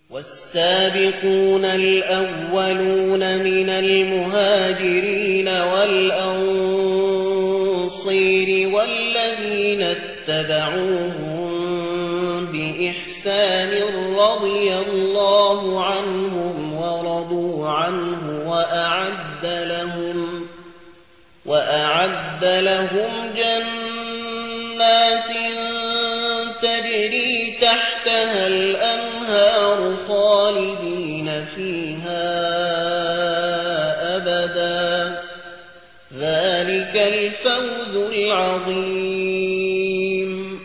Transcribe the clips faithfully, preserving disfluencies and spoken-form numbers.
والسابقون الأولون من المهاجرين والأنصار والذين اتبعوهم بإحسان رضي الله عنهم ورضوا عنه وأعد لهم وأعد لهم جنات تجري تحتها الأنهار خالدين فيها أبدا ذلك الفوز العظيم.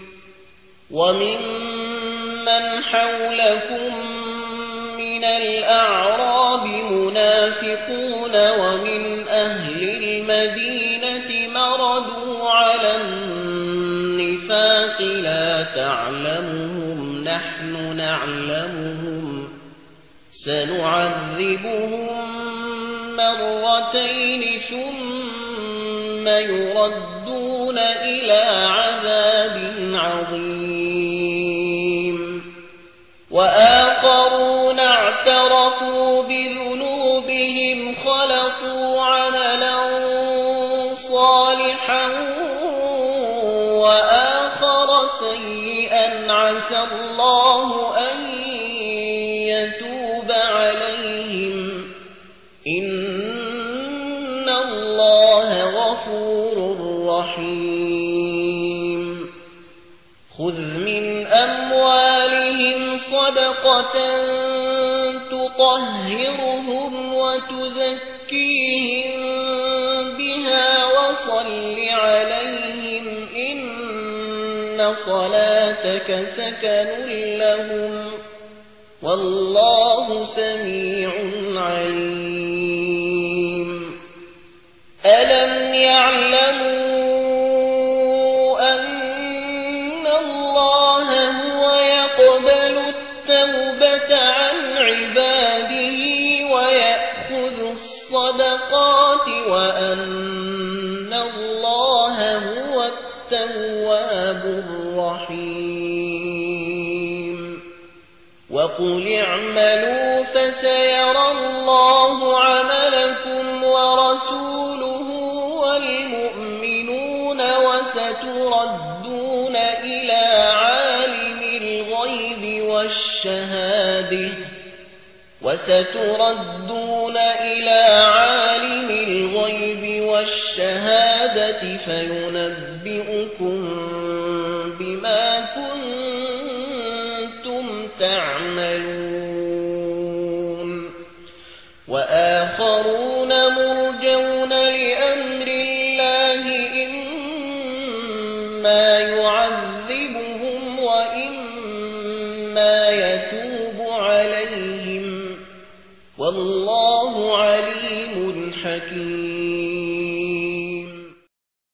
وممن حولكم من الأعراب منافقون ومن أهل المدينة مردوا على النفاق لا تعلمهم نحن نعلمهم سنعذبهم مرتين ثم يردون إلى عذاب عظيم. وآخرون اعترفوا بذنوبهم خلقوا عملا صالحا وآخر سيئا عسى الله أن يتوب عليهم إن الله غفور رحيم. خذ من أموالهم صدقة تطهرهم وتزكيهم بها وصل عليهم إن صلاتك سكن لهم والله سميع عليم. ألم يعلموا أن الله هو يقبل التوبة عن عباده ويأخذ الصدقات وأن الله هو التواب الرحيم. وقل اعملوا فسيرى الله عملكم ورسوله والمؤمنون وستردون إلى عالم الغيب والشهادة وستردون إلى عالم الغيب والشهادة فينبئكم بما كنتم تعملون. وآخرون مرجون لأمر الله إما يعذبهم وإما يتوب عليهم والله عليم حكيم.